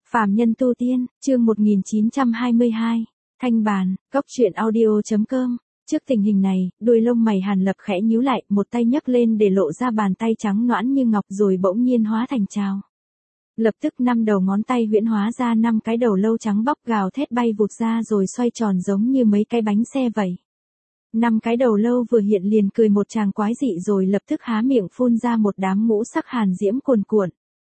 Phàm nhân tu tiên, chương 1922, Thanh bàn, góc truyện audio.com. Trước tình hình này, đuôi lông mày Hàn Lập khẽ nhíu lại, một tay nhấc lên để lộ ra bàn tay trắng nõn như ngọc rồi bỗng nhiên hóa thành trào. Lập tức 5 đầu ngón tay huyễn hóa ra 5 cái đầu lâu trắng bóc gào thét bay vụt ra rồi xoay tròn giống như mấy cái bánh xe vậy. 5 cái đầu lâu vừa hiện liền cười một tràng quái dị rồi lập tức há miệng phun ra một đám ngũ sắc hàn diễm cuồn cuộn.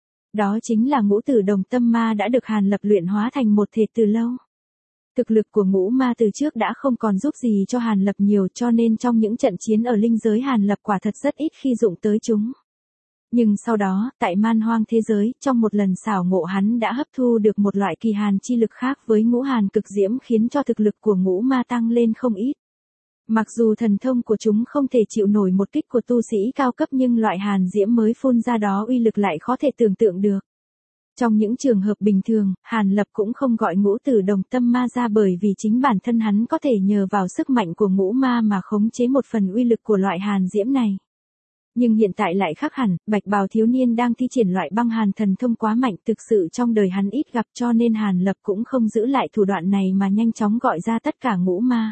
Đó chính là ngũ tử đồng tâm ma đã được Hàn Lập luyện hóa thành một thể từ lâu. Thực lực của ngũ ma từ trước đã không còn giúp gì cho Hàn Lập nhiều cho nên trong những trận chiến ở linh giới Hàn Lập quả thật rất ít khi dụng tới chúng. Nhưng sau đó, tại man hoang thế giới, trong một lần xảo ngộ hắn đã hấp thu được một loại kỳ hàn chi lực khác với ngũ hàn cực diễm khiến cho thực lực của ngũ ma tăng lên không ít. Mặc dù thần thông của chúng không thể chịu nổi một kích của tu sĩ cao cấp nhưng loại hàn diễm mới phun ra đó uy lực lại khó thể tưởng tượng được. Trong những trường hợp bình thường, Hàn Lập cũng không gọi ngũ tử đồng tâm ma ra bởi vì chính bản thân hắn có thể nhờ vào sức mạnh của ngũ ma mà khống chế một phần uy lực của loại hàn diễm này. Nhưng hiện tại lại khác hẳn, bạch bào thiếu niên đang thi triển loại băng hàn thần thông quá mạnh thực sự trong đời hắn ít gặp cho nên Hàn Lập cũng không giữ lại thủ đoạn này mà nhanh chóng gọi ra tất cả ngũ ma.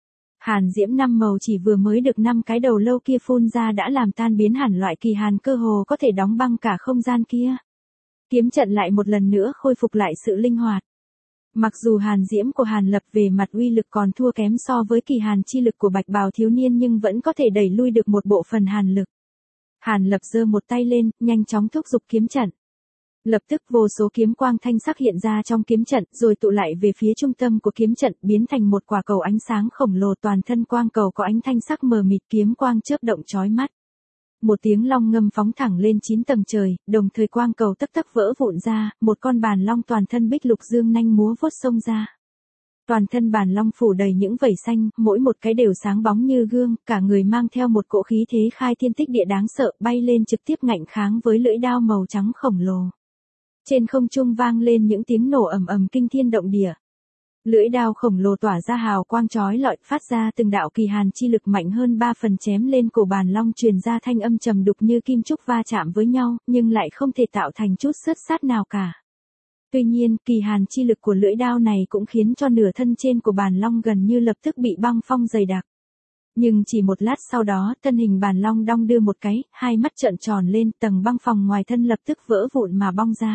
Hàn diễm 5 màu chỉ vừa mới được 5 cái đầu lâu kia phun ra đã làm tan biến hẳn loại kỳ hàn cơ hồ có thể đóng băng cả không gian kia. Kiếm trận lại một lần nữa khôi phục lại sự linh hoạt. Mặc dù hàn diễm của Hàn Lập về mặt uy lực còn thua kém so với kỳ hàn chi lực của bạch bào thiếu niên nhưng vẫn có thể đẩy lui được một bộ phần hàn lực. Hàn Lập giơ một tay lên, nhanh chóng thúc giục kiếm trận. Lập tức vô số kiếm quang thanh sắc hiện ra trong kiếm trận, rồi tụ lại về phía trung tâm của kiếm trận, biến thành một quả cầu ánh sáng khổng lồ toàn thân quang cầu có ánh thanh sắc mờ mịt kiếm quang chớp động chói mắt. Một tiếng long ngâm phóng thẳng lên 9 tầng trời, đồng thời quang cầu tấp tấp vỡ vụn ra, một con bàn long toàn thân bích lục dương nanh múa vuốt xông ra. Toàn thân bàn long phủ đầy những vảy xanh, mỗi một cái đều sáng bóng như gương, cả người mang theo một cỗ khí thế khai thiên tích địa đáng sợ, bay lên trực tiếp ngạnh kháng với lưỡi đao màu trắng khổng lồ. Trên không trung vang lên những tiếng nổ ầm ầm kinh thiên động địa. Lưỡi đao khổng lồ tỏa ra hào quang chói lọi, phát ra từng đạo kỳ hàn chi lực mạnh hơn 3 phần chém lên cổ bàn long truyền ra thanh âm trầm đục như kim trúc va chạm với nhau, nhưng lại không thể tạo thành chút xước sát nào cả. Tuy nhiên, kỳ hàn chi lực của lưỡi đao này cũng khiến cho nửa thân trên của bàn long gần như lập tức bị băng phong dày đặc. Nhưng chỉ một lát sau đó, thân hình bàn long đong đưa một cái, hai mắt trợn tròn lên, tầng băng phòng ngoài thân lập tức vỡ vụn mà bong ra.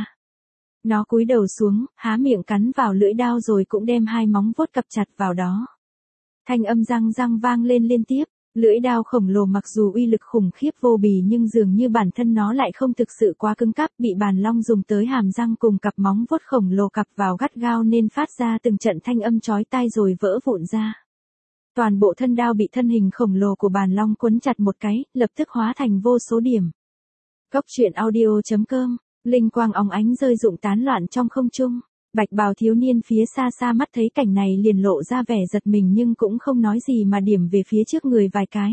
Nó cúi đầu xuống, há miệng cắn vào lưỡi đao rồi cũng đem hai móng vuốt cặp chặt vào đó. Thanh âm răng răng vang lên liên tiếp, lưỡi đao khổng lồ mặc dù uy lực khủng khiếp vô bì nhưng dường như bản thân nó lại không thực sự quá cứng cáp, bị bàn long dùng tới hàm răng cùng cặp móng vuốt khổng lồ cặp vào gắt gao nên phát ra từng trận thanh âm chói tai rồi vỡ vụn ra. Toàn bộ thân đao bị thân hình khổng lồ của bàn long quấn chặt một cái, lập tức hóa thành vô số điểm. Góc truyện audio.com. Linh quang óng ánh rơi rụng tán loạn trong không trung. Bạch bào thiếu niên phía xa xa mắt thấy cảnh này liền lộ ra vẻ giật mình nhưng cũng không nói gì mà điểm về phía trước người vài cái.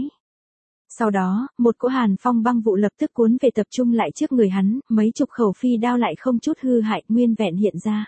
Sau đó, một cỗ hàn phong băng vụ lập tức cuốn về tập trung lại trước người hắn, mấy chục khẩu phi đao lại không chút hư hại nguyên vẹn hiện ra.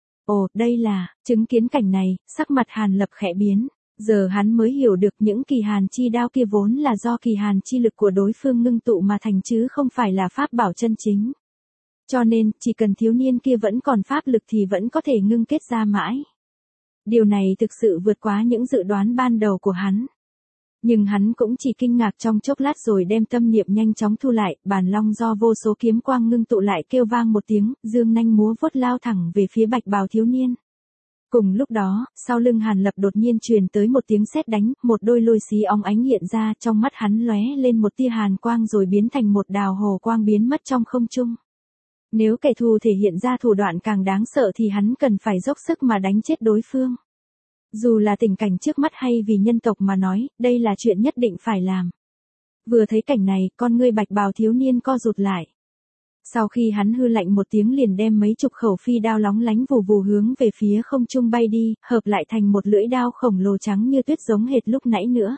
Ồ, đây là, chứng kiến cảnh này, sắc mặt Hàn Lập khẽ biến. Giờ hắn mới hiểu được những kỳ hàn chi đao kia vốn là do kỳ hàn chi lực của đối phương ngưng tụ mà thành chứ không phải là pháp bảo chân chính. Cho nên, chỉ cần thiếu niên kia vẫn còn pháp lực thì vẫn có thể ngưng kết ra mãi. Điều này thực sự vượt quá những dự đoán ban đầu của hắn. Nhưng hắn cũng chỉ kinh ngạc trong chốc lát rồi đem tâm niệm nhanh chóng thu lại, bàn long do vô số kiếm quang ngưng tụ lại kêu vang một tiếng, dương nanh múa vuốt lao thẳng về phía bạch bào thiếu niên. Cùng lúc đó, sau lưng Hàn Lập đột nhiên truyền tới một tiếng sét đánh, một đôi lôi xí óng ánh hiện ra trong mắt hắn lóe lên một tia hàn quang rồi biến thành một đào hồ quang biến mất trong không trung. Nếu kẻ thù thể hiện ra thủ đoạn càng đáng sợ thì hắn cần phải dốc sức mà đánh chết đối phương. Dù là tình cảnh trước mắt hay vì nhân tộc mà nói, đây là chuyện nhất định phải làm. Vừa thấy cảnh này, con ngươi bạch bào thiếu niên co rụt lại. Sau khi hắn hư lạnh một tiếng liền đem mấy chục khẩu phi đao lóng lánh vù vù hướng về phía không trung bay đi, hợp lại thành một lưỡi đao khổng lồ trắng như tuyết giống hệt lúc nãy nữa.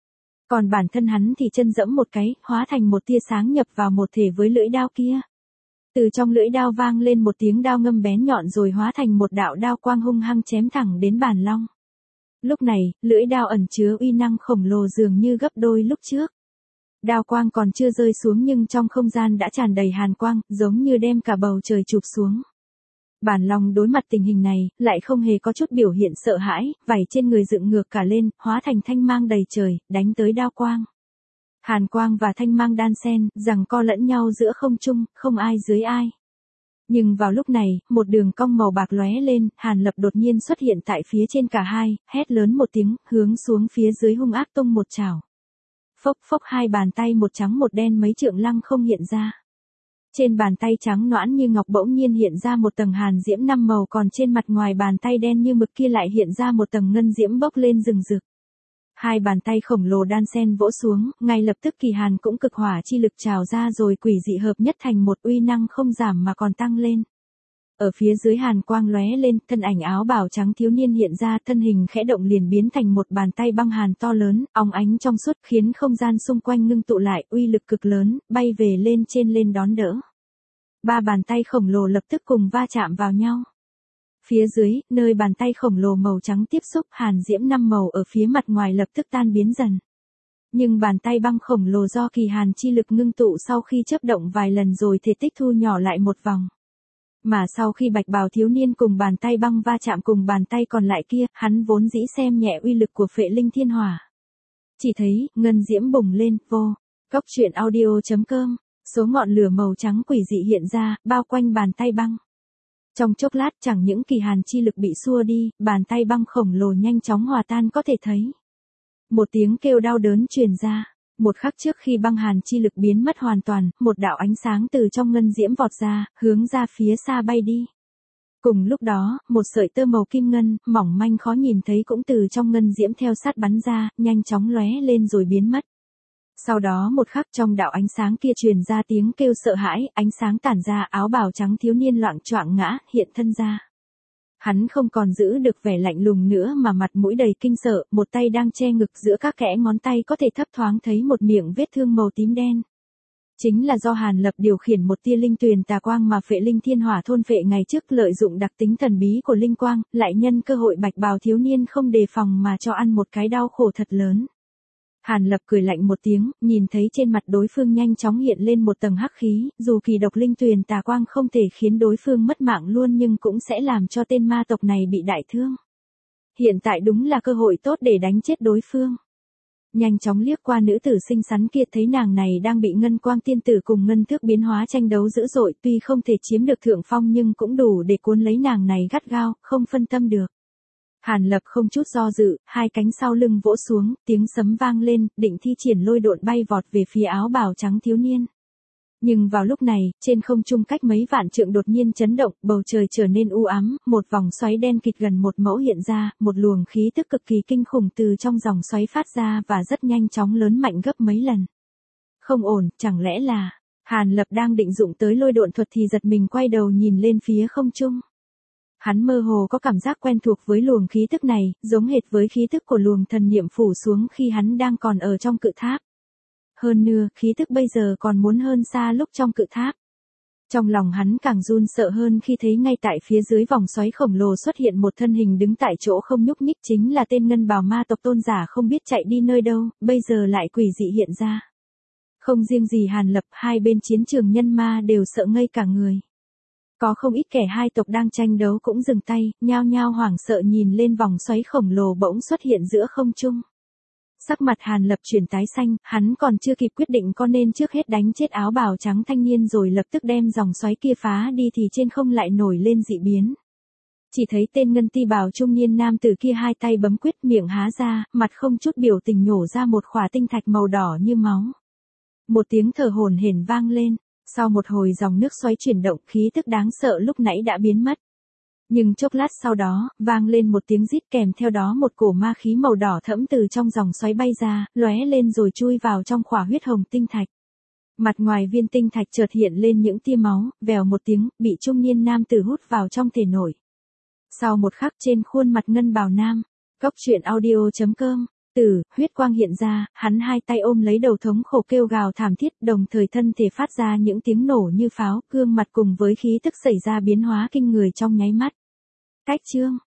Còn bản thân hắn thì chân dẫm một cái, hóa thành một tia sáng nhập vào một thể với lưỡi đao kia. Từ trong lưỡi đao vang lên một tiếng đao ngâm bén nhọn rồi hóa thành một đạo đao quang hung hăng chém thẳng đến bàn long. Lúc này, lưỡi đao ẩn chứa uy năng khổng lồ dường như gấp đôi lúc trước. Đao quang còn chưa rơi xuống nhưng trong không gian đã tràn đầy hàn quang, giống như đem cả bầu trời chụp xuống. Bản Long đối mặt tình hình này, lại không hề có chút biểu hiện sợ hãi, vảy trên người dựng ngược cả lên, hóa thành thanh mang đầy trời, đánh tới đao quang. Hàn quang và thanh mang đan xen, giằng co lẫn nhau giữa không trung, không ai dưới ai. Nhưng vào lúc này, một đường cong màu bạc lóe lên, Hàn Lập đột nhiên xuất hiện tại phía trên cả hai, hét lớn một tiếng, hướng xuống phía dưới hung ác tung một chảo. Phốc phốc hai bàn tay một trắng một đen mấy trượng lăng không hiện ra. Trên bàn tay trắng nõn như ngọc bỗng nhiên hiện ra một tầng hàn diễm 5 màu, còn trên mặt ngoài bàn tay đen như mực kia lại hiện ra một tầng ngân diễm bốc lên rừng rực. Hai bàn tay khổng lồ đan xen vỗ xuống, ngay lập tức kỳ hàn cũng cực hỏa chi lực trào ra rồi quỷ dị hợp nhất thành một uy năng không giảm mà còn tăng lên. Ở phía dưới hàn quang lóe lên, thân ảnh áo bào trắng thiếu niên hiện ra, thân hình khẽ động liền biến thành một bàn tay băng hàn to lớn, óng ánh trong suốt khiến không gian xung quanh ngưng tụ lại, uy lực cực lớn, bay về lên trên lên đón đỡ. Ba bàn tay khổng lồ lập tức cùng va chạm vào nhau. Phía dưới, nơi bàn tay khổng lồ màu trắng tiếp xúc, hàn diễm 5 màu ở phía mặt ngoài lập tức tan biến dần. Nhưng bàn tay băng khổng lồ do kỳ hàn chi lực ngưng tụ sau khi chớp động vài lần rồi thể tích thu nhỏ lại một vòng. Mà sau khi bạch bào thiếu niên cùng bàn tay băng va chạm cùng bàn tay còn lại kia, hắn vốn dĩ xem nhẹ uy lực của phệ linh thiên hỏa. Chỉ thấy, ngân diễm bùng lên, vô. Cốc truyện audio.com, số ngọn lửa màu trắng quỷ dị hiện ra, bao quanh bàn tay băng. Trong chốc lát chẳng những kỳ hàn chi lực bị xua đi, bàn tay băng khổng lồ nhanh chóng hòa tan có thể thấy. Một tiếng kêu đau đớn truyền ra. Một khắc trước khi băng hàn chi lực biến mất hoàn toàn, một đạo ánh sáng từ trong ngân diễm vọt ra, hướng ra phía xa bay đi. Cùng lúc đó, một sợi tơ màu kim ngân, mỏng manh khó nhìn thấy cũng từ trong ngân diễm theo sát bắn ra, nhanh chóng lóe lên rồi biến mất. Sau đó một khắc trong đạo ánh sáng kia truyền ra tiếng kêu sợ hãi, ánh sáng tản ra, áo bào trắng thiếu niên loạng choạng ngã, hiện thân ra. Hắn không còn giữ được vẻ lạnh lùng nữa mà mặt mũi đầy kinh sợ, một tay đang che ngực, giữa các kẽ ngón tay có thể thấp thoáng thấy một miệng vết thương màu tím đen. Chính là do Hàn Lập điều khiển một tia linh tuyền tà quang mà phệ linh thiên hỏa thôn phệ ngày trước, lợi dụng đặc tính thần bí của linh quang, lại nhân cơ hội bạch bào thiếu niên không đề phòng mà cho ăn một cái đau khổ thật lớn. Hàn Lập cười lạnh một tiếng, nhìn thấy trên mặt đối phương nhanh chóng hiện lên một tầng hắc khí, dù kỳ độc linh tuyền tà quang không thể khiến đối phương mất mạng luôn nhưng cũng sẽ làm cho tên ma tộc này bị đại thương. Hiện tại đúng là cơ hội tốt để đánh chết đối phương. Nhanh chóng liếc qua nữ tử xinh xắn kia, thấy nàng này đang bị ngân quang tiên tử cùng ngân thước biến hóa tranh đấu dữ dội, tuy không thể chiếm được thượng phong nhưng cũng đủ để cuốn lấy nàng này gắt gao, không phân tâm được. Hàn Lập không chút do dự, hai cánh sau lưng vỗ xuống, tiếng sấm vang lên, định thi triển lôi độn bay vọt về phía áo bào trắng thiếu niên. Nhưng vào lúc này, trên không trung cách mấy vạn trượng đột nhiên chấn động, bầu trời trở nên u ám, một vòng xoáy đen kịt gần một mẫu hiện ra, một luồng khí tức cực kỳ kinh khủng từ trong dòng xoáy phát ra và rất nhanh chóng lớn mạnh gấp mấy lần. Không ổn, chẳng lẽ là... Hàn Lập đang định dụng tới lôi độn thuật thì giật mình quay đầu nhìn lên phía không trung. Hắn mơ hồ có cảm giác quen thuộc với luồng khí tức này, giống hệt với khí tức của luồng thần niệm phủ xuống khi hắn đang còn ở trong cự tháp. Hơn nữa, khí tức bây giờ còn muốn hơn xa lúc trong cự tháp. Trong lòng hắn càng run sợ hơn khi thấy ngay tại phía dưới vòng xoáy khổng lồ xuất hiện một thân hình đứng tại chỗ không nhúc nhích, chính là tên ngân bào ma tộc tôn giả không biết chạy đi nơi đâu, bây giờ lại quỷ dị hiện ra. Không riêng gì Hàn Lập, hai bên chiến trường nhân ma đều sợ ngây cả người. Có không ít kẻ hai tộc đang tranh đấu cũng dừng tay, nhao nhao hoảng sợ nhìn lên vòng xoáy khổng lồ bỗng xuất hiện giữa không trung. Sắc mặt Hàn Lập chuyển tái xanh, hắn còn chưa kịp quyết định có nên trước hết đánh chết áo bào trắng thanh niên rồi lập tức đem dòng xoáy kia phá đi thì trên không lại nổi lên dị biến. Chỉ thấy tên ngân ti bào trung niên nam tử kia hai tay bấm quyết, miệng há ra, mặt không chút biểu tình nhổ ra một khỏa tinh thạch màu đỏ như máu. Một tiếng thở hổn hển vang lên. Sau một hồi dòng nước xoáy chuyển động, khí tức đáng sợ lúc nãy đã biến mất. Nhưng chốc lát sau đó, vang lên một tiếng rít, kèm theo đó một cổ ma khí màu đỏ thẫm từ trong dòng xoáy bay ra, lóe lên rồi chui vào trong khỏa huyết hồng tinh thạch. Mặt ngoài viên tinh thạch chợt hiện lên những tia máu, vèo một tiếng, bị trung niên nam tử hút vào trong thể nội. Sau một khắc trên khuôn mặt ngân bào nam, Cốc truyện audio.com, huyết quang hiện ra, hắn hai tay ôm lấy đầu thống khổ kêu gào thảm thiết, đồng thời thân thể phát ra những tiếng nổ như pháo, gương mặt cùng với khí tức xảy ra biến hóa kinh người trong nháy mắt. Cách chương